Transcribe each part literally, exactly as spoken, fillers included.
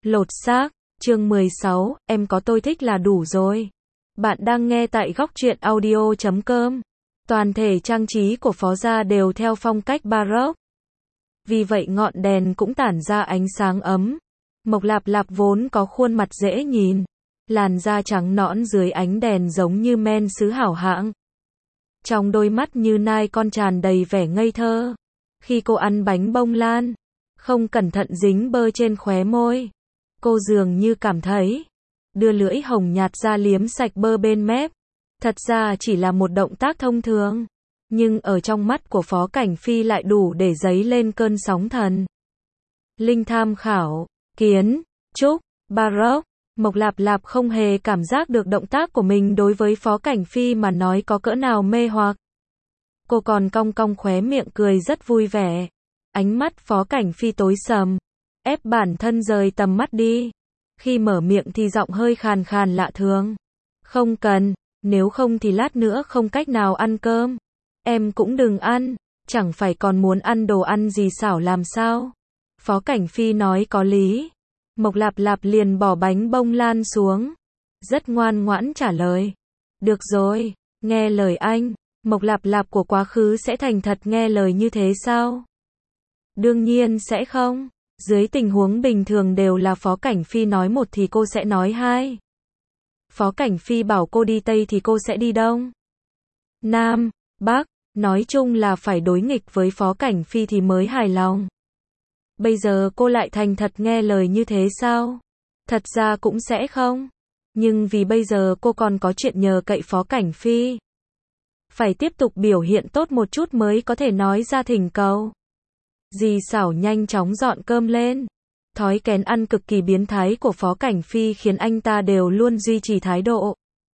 Lột xác, chương mười sáu, em có tôi thích là đủ rồi. Bạn đang nghe tại góc truyện audio chấm com. Toàn thể trang trí của Phó gia đều theo phong cách Baroque. Vì vậy ngọn đèn cũng tản ra ánh sáng ấm. Mộc Lạp Lạp vốn có khuôn mặt dễ nhìn, làn da trắng nõn dưới ánh đèn giống như men sứ hảo hạng. Trong đôi mắt như nai con tràn đầy vẻ ngây thơ. Khi cô ăn bánh bông lan, không cẩn thận dính bơ trên khóe môi. Cô dường như cảm thấy, đưa lưỡi hồng nhạt ra liếm sạch bơ bên mép. Thật ra chỉ là một động tác thông thường, nhưng ở trong mắt của Phó Cảnh Phi lại đủ để dấy lên cơn sóng thần. Linh tham khảo, kiến, trúc, Baroque, Mộc Lạp Lạp không hề cảm giác được động tác của mình đối với Phó Cảnh Phi mà nói có cỡ nào mê hoặc. Cô còn cong cong khóe miệng cười rất vui vẻ. Ánh mắt Phó Cảnh Phi tối sầm, ép bản thân rời tầm mắt đi. Khi mở miệng thì giọng hơi khàn khàn lạ thường. Không cần, nếu không thì lát nữa không cách nào ăn cơm. Em cũng đừng ăn, chẳng phải còn muốn ăn đồ ăn gì xảo làm sao? Phó Cảnh Phi nói có lý. Mộc Lạp Lạp liền bỏ bánh bông lan xuống. Rất ngoan ngoãn trả lời. Được rồi, nghe lời anh. Mộc Lạp Lạp của quá khứ sẽ thành thật nghe lời như thế sao? Đương nhiên sẽ không. Dưới tình huống bình thường đều là Phó Cảnh Phi nói một thì cô sẽ nói hai. Phó Cảnh Phi bảo cô đi Tây thì cô sẽ đi Đông, Nam, Bắc, nói chung là phải đối nghịch với Phó Cảnh Phi thì mới hài lòng. Bây giờ cô lại thành thật nghe lời như thế sao? Thật ra cũng sẽ không. Nhưng vì bây giờ cô còn có chuyện nhờ cậy Phó Cảnh Phi. Phải tiếp tục biểu hiện tốt một chút mới có thể nói ra thỉnh cầu. Dì Xảo nhanh chóng dọn cơm lên. Thói kén ăn cực kỳ biến thái của Phó Cảnh Phi khiến anh ta đều luôn duy trì thái độ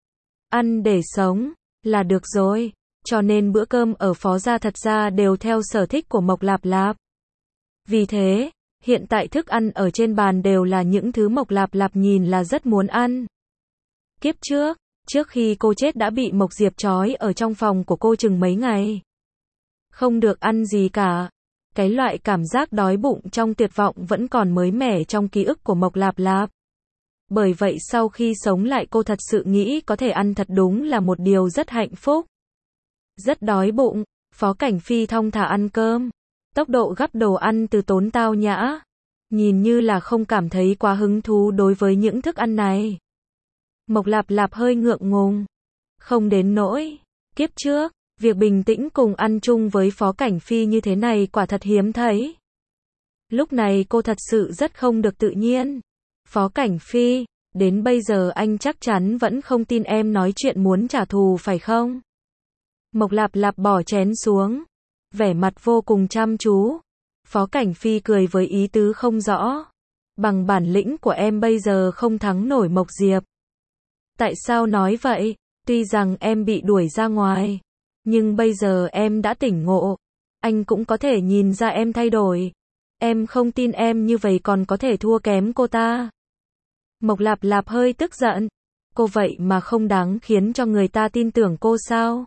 ăn để sống là được rồi. Cho nên bữa cơm ở Phó gia thật ra đều theo sở thích của Mộc Lạp Lạp. Vì thế, hiện tại thức ăn ở trên bàn đều là những thứ Mộc Lạp Lạp nhìn là rất muốn ăn. Kiếp trước, trước khi cô chết đã bị Mộc Diệp trói ở trong phòng của cô chừng mấy ngày. Không được ăn gì cả. Cái loại cảm giác đói bụng trong tuyệt vọng vẫn còn mới mẻ trong ký ức của Mộc Lạp Lạp. Bởi vậy sau khi sống lại cô thật sự nghĩ có thể ăn thật đúng là một điều rất hạnh phúc. Rất đói bụng, Phó Cảnh Phi thong thả ăn cơm. Tốc độ gắp đồ ăn từ tốn tao nhã. Nhìn như là không cảm thấy quá hứng thú đối với những thức ăn này. Mộc Lạp Lạp hơi ngượng ngùng. Không đến nỗi. Kiếp trước, việc bình tĩnh cùng ăn chung với Phó Cảnh Phi như thế này quả thật hiếm thấy. Lúc này cô thật sự rất không được tự nhiên. Phó Cảnh Phi, đến bây giờ anh chắc chắn vẫn không tin em nói chuyện muốn trả thù phải không? Mộc Lạp Lạp bỏ chén xuống. Vẻ mặt vô cùng chăm chú. Phó Cảnh Phi cười với ý tứ không rõ. Bằng bản lĩnh của em bây giờ không thắng nổi Mộc Diệp. Tại sao nói vậy? Tuy rằng em bị đuổi ra ngoài, nhưng bây giờ em đã tỉnh ngộ. Anh cũng có thể nhìn ra em thay đổi. Em không tin em như vậy còn có thể thua kém cô ta. Mộc Lạp Lạp hơi tức giận. Cô vậy mà không đáng khiến cho người ta tin tưởng cô sao?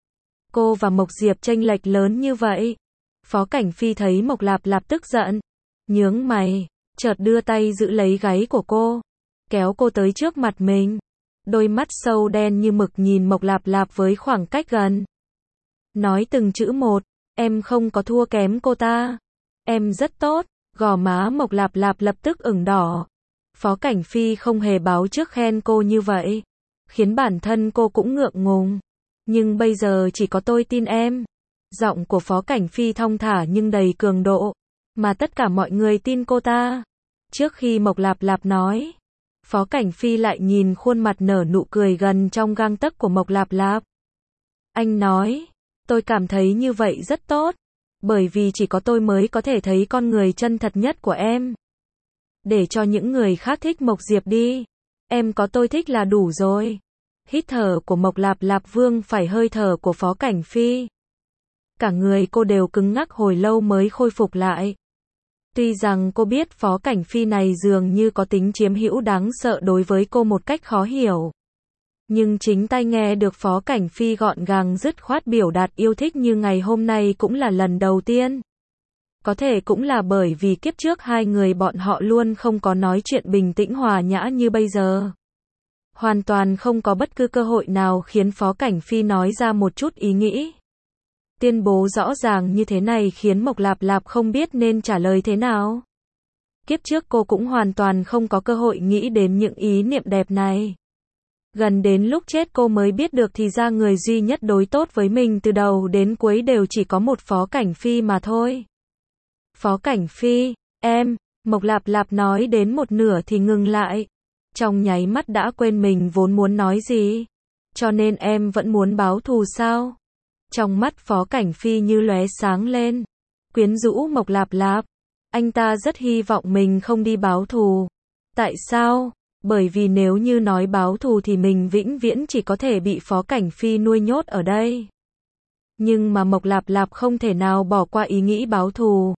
Cô và Mộc Diệp chênh lệch lớn như vậy. Phó Cảnh Phi thấy Mộc Lạp Lạp tức giận, nhướng mày, chợt đưa tay giữ lấy gáy của cô, kéo cô tới trước mặt mình. Đôi mắt sâu đen như mực nhìn Mộc Lạp Lạp với khoảng cách gần. Nói từng chữ một, em không có thua kém cô ta. Em rất tốt. Gò má Mộc Lạp Lạp lập tức ửng đỏ. Phó Cảnh Phi không hề báo trước khen cô như vậy, khiến bản thân cô cũng ngượng ngùng. Nhưng bây giờ chỉ có tôi tin em. Giọng của Phó Cảnh Phi thong thả nhưng đầy cường độ, mà tất cả mọi người tin cô ta. Trước khi Mộc Lạp Lạp nói, Phó Cảnh Phi lại nhìn khuôn mặt nở nụ cười gần trong gang tấc của Mộc Lạp Lạp. Anh nói, tôi cảm thấy như vậy rất tốt, bởi vì chỉ có tôi mới có thể thấy con người chân thật nhất của em. Để cho những người khác thích Mộc Diệp đi. Em có tôi thích là đủ rồi. Hít thở của Mộc Lạp Lạp vương phải hơi thở của Phó Cảnh Phi. Cả người cô đều cứng ngắc hồi lâu mới khôi phục lại. Tuy rằng cô biết Phó Cảnh Phi này dường như có tính chiếm hữu đáng sợ đối với cô một cách khó hiểu. Nhưng chính tai nghe được Phó Cảnh Phi gọn gàng dứt khoát biểu đạt yêu thích như ngày hôm nay cũng là lần đầu tiên. Có thể cũng là bởi vì kiếp trước hai người bọn họ luôn không có nói chuyện bình tĩnh hòa nhã như bây giờ. Hoàn toàn không có bất cứ cơ hội nào khiến Phó Cảnh Phi nói ra một chút ý nghĩ. Tuyên bố rõ ràng như thế này khiến Mộc Lạp Lạp không biết nên trả lời thế nào. Kiếp trước cô cũng hoàn toàn không có cơ hội nghĩ đến những ý niệm đẹp này. Gần đến lúc chết cô mới biết được thì ra người duy nhất đối tốt với mình từ đầu đến cuối đều chỉ có một Phó Cảnh Phi mà thôi. Phó Cảnh Phi, em, Mộc Lạp Lạp nói đến một nửa thì ngừng lại. Trong nháy mắt đã quên mình vốn muốn nói gì. Cho nên em vẫn muốn báo thù sao? Trong mắt Phó Cảnh Phi như lóe sáng lên. Quyến rũ Mộc Lạp Lạp. Anh ta rất hy vọng mình không đi báo thù. Tại sao? Bởi vì nếu như nói báo thù thì mình vĩnh viễn chỉ có thể bị Phó Cảnh Phi nuôi nhốt ở đây. Nhưng mà Mộc Lạp Lạp không thể nào bỏ qua ý nghĩ báo thù.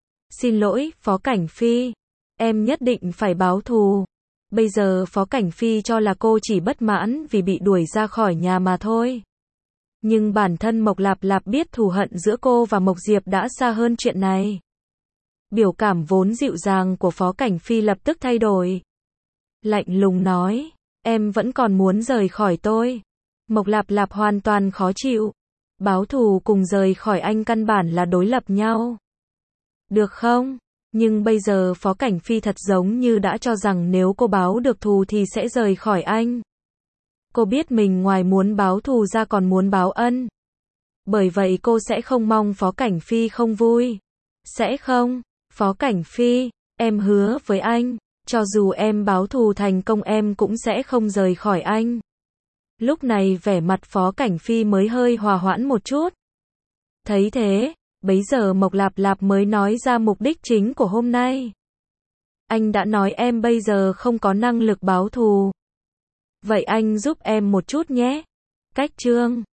Xin lỗi, Phó Cảnh Phi. Em nhất định phải báo thù. Bây giờ Phó Cảnh Phi cho là cô chỉ bất mãn vì bị đuổi ra khỏi nhà mà thôi. Nhưng bản thân Mộc Lạp Lạp biết thù hận giữa cô và Mộc Diệp đã xa hơn chuyện này. Biểu cảm vốn dịu dàng của Phó Cảnh Phi lập tức thay đổi. Lạnh lùng nói, em vẫn còn muốn rời khỏi tôi. Mộc Lạp Lạp hoàn toàn khó chịu. Báo thù cùng rời khỏi anh căn bản là đối lập nhau. Được không? Nhưng bây giờ Phó Cảnh Phi thật giống như đã cho rằng nếu cô báo được thù thì sẽ rời khỏi anh. Cô biết mình ngoài muốn báo thù ra còn muốn báo ân. Bởi vậy cô sẽ không mong Phó Cảnh Phi không vui. Sẽ không? Phó Cảnh Phi, em hứa với anh, cho dù em báo thù thành công em cũng sẽ không rời khỏi anh. Lúc này vẻ mặt Phó Cảnh Phi mới hơi hòa hoãn một chút. Thấy thế, bấy giờ Mộc Lạp Lạp mới nói ra mục đích chính của hôm nay. Anh đã nói em bây giờ không có năng lực báo thù. Vậy anh giúp em một chút nhé. Cách chương